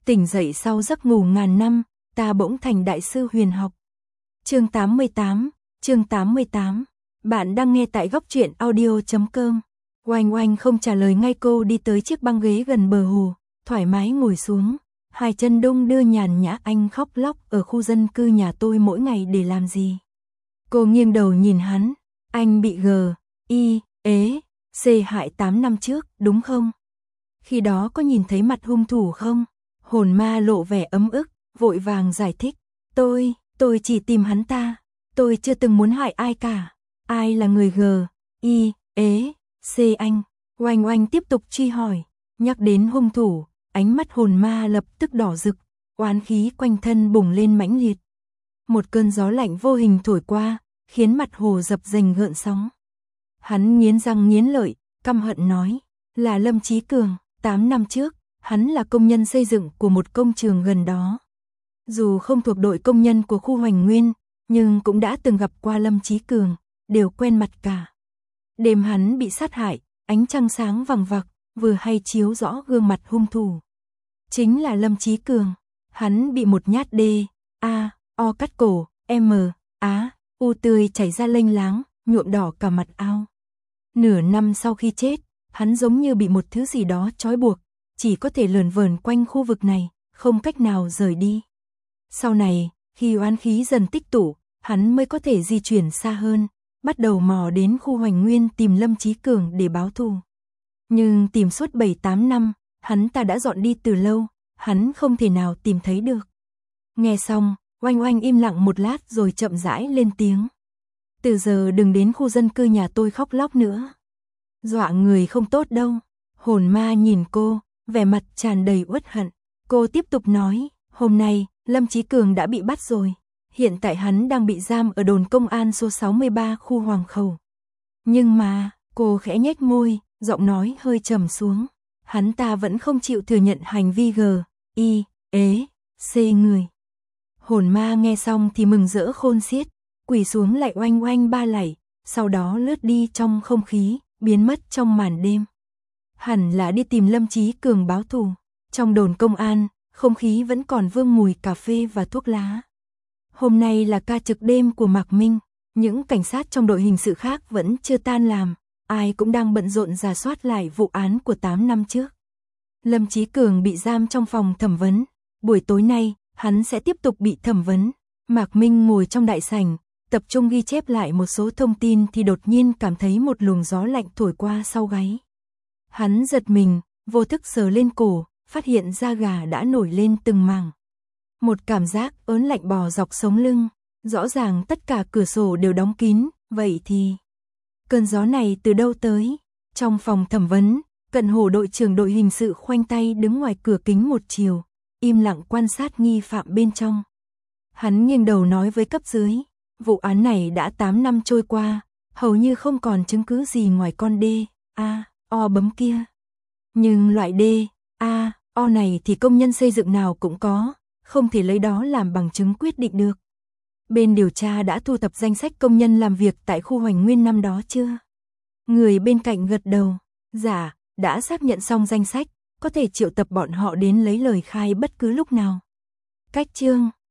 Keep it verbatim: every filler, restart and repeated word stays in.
Tỉnh dậy sau giấc ngủ ngàn năm, ta bỗng thành đại sư huyền học. Chương tám mươi tám, chương tám mươi tám. Bạn đang nghe tại góc truyện audio chấm com. Oanh Oanh không trả lời ngay, cô đi tới chiếc băng ghế gần bờ hồ, thoải mái ngồi xuống, hai chân đung đưa nhàn nhã. Anh khóc lóc ở khu dân cư nhà tôi mỗi ngày để làm gì? Cô nghiêng đầu nhìn hắn, anh bị G, I, ế, C hại tám năm trước, đúng không? Khi đó có nhìn thấy mặt hung thủ không? Hồn ma lộ vẻ ấm ức, vội vàng giải thích, tôi, tôi chỉ tìm hắn ta, tôi chưa từng muốn hại ai cả. Ai là người G, I, ế, C anh? Oanh Oanh tiếp tục truy hỏi, nhắc đến hung thủ, ánh mắt hồn ma lập tức đỏ rực, oán khí quanh thân bùng lên mãnh liệt. Một cơn gió lạnh vô hình thổi qua, khiến mặt hồ dập dềnh gợn sóng. Hắn nghiến răng nghiến lợi, căm hận nói, là Lâm Chí Cường, tám năm trước, hắn là công nhân xây dựng của một công trường gần đó. Dù không thuộc đội công nhân của khu Hoành Nguyên, nhưng cũng đã từng gặp qua Lâm Chí Cường, đều quen mặt cả. Đêm hắn bị sát hại, ánh trăng sáng vằng vặc, vừa hay chiếu rõ gương mặt hung thủ. Chính là Lâm Chí Cường, hắn bị một nhát D, A, O cắt cổ, M, Á, U tươi chảy ra lênh láng, nhuộm đỏ cả mặt ao. Nửa năm sau khi chết, hắn giống như bị một thứ gì đó trói buộc, chỉ có thể lởn vởn quanh khu vực này, không cách nào rời đi. Sau này, khi oán khí dần tích tụ, hắn mới có thể di chuyển xa hơn, bắt đầu mò đến khu Hoành Nguyên tìm Lâm Chí Cường để báo thù. Nhưng tìm suốt bảy tám năm, hắn ta đã dọn đi từ lâu, hắn không thể nào tìm thấy được. Nghe xong, Oanh Oanh im lặng một lát rồi chậm rãi lên tiếng. Từ giờ đừng đến khu dân cư nhà tôi khóc lóc nữa. Dọa người không tốt đâu. Hồn ma nhìn cô, vẻ mặt tràn đầy uất hận. Cô tiếp tục nói, hôm nay, Lâm Chí Cường đã bị bắt rồi. Hiện tại hắn đang bị giam ở đồn công an số sáu mươi ba khu Hoàng Khẩu. Nhưng mà, cô khẽ nhếch môi, giọng nói hơi trầm xuống. Hắn ta vẫn không chịu thừa nhận hành vi G, I, ế, C người. Hồn ma nghe xong thì mừng rỡ khôn xiết, quỳ xuống lại oanh oanh ba lạy, sau đó lướt đi trong không khí, biến mất trong màn đêm. Hẳn là đi tìm Lâm Chí Cường báo thù. Trong đồn công an, không khí vẫn còn vương mùi cà phê và thuốc lá. Hôm nay là ca trực đêm của Mạc Minh, những cảnh sát trong đội hình sự khác vẫn chưa tan làm, ai cũng đang bận rộn rà soát lại vụ án của tám năm trước. Lâm Chí Cường bị giam trong phòng thẩm vấn, buổi tối nay, hắn sẽ tiếp tục bị thẩm vấn. Mạc Minh ngồi trong đại sảnh, tập trung ghi chép lại một số thông tin thì đột nhiên cảm thấy một luồng gió lạnh thổi qua sau gáy. Hắn giật mình, vô thức sờ lên cổ, phát hiện da gà đã nổi lên từng mảng. Một cảm giác ớn lạnh bò dọc sống lưng, rõ ràng tất cả cửa sổ đều đóng kín, vậy thì cơn gió này từ đâu tới? Trong phòng thẩm vấn, Cận Hổ đội trưởng đội hình sự khoanh tay đứng ngoài cửa kính một chiều, im lặng quan sát nghi phạm bên trong. Hắn nghiêng đầu nói với cấp dưới, vụ án này đã tám năm trôi qua, hầu như không còn chứng cứ gì ngoài con D, A, O bấm kia. Nhưng loại D, A, O này thì công nhân xây dựng nào cũng có, không thể lấy đó làm bằng chứng quyết định được. Bên điều tra đã thu thập danh sách công nhân làm việc tại khu Hoành Nguyên năm đó chưa? Người bên cạnh gật đầu, dạ, đã xác nhận xong danh sách, có thể triệu tập bọn họ đến lấy lời khai bất cứ lúc nào. Cách chương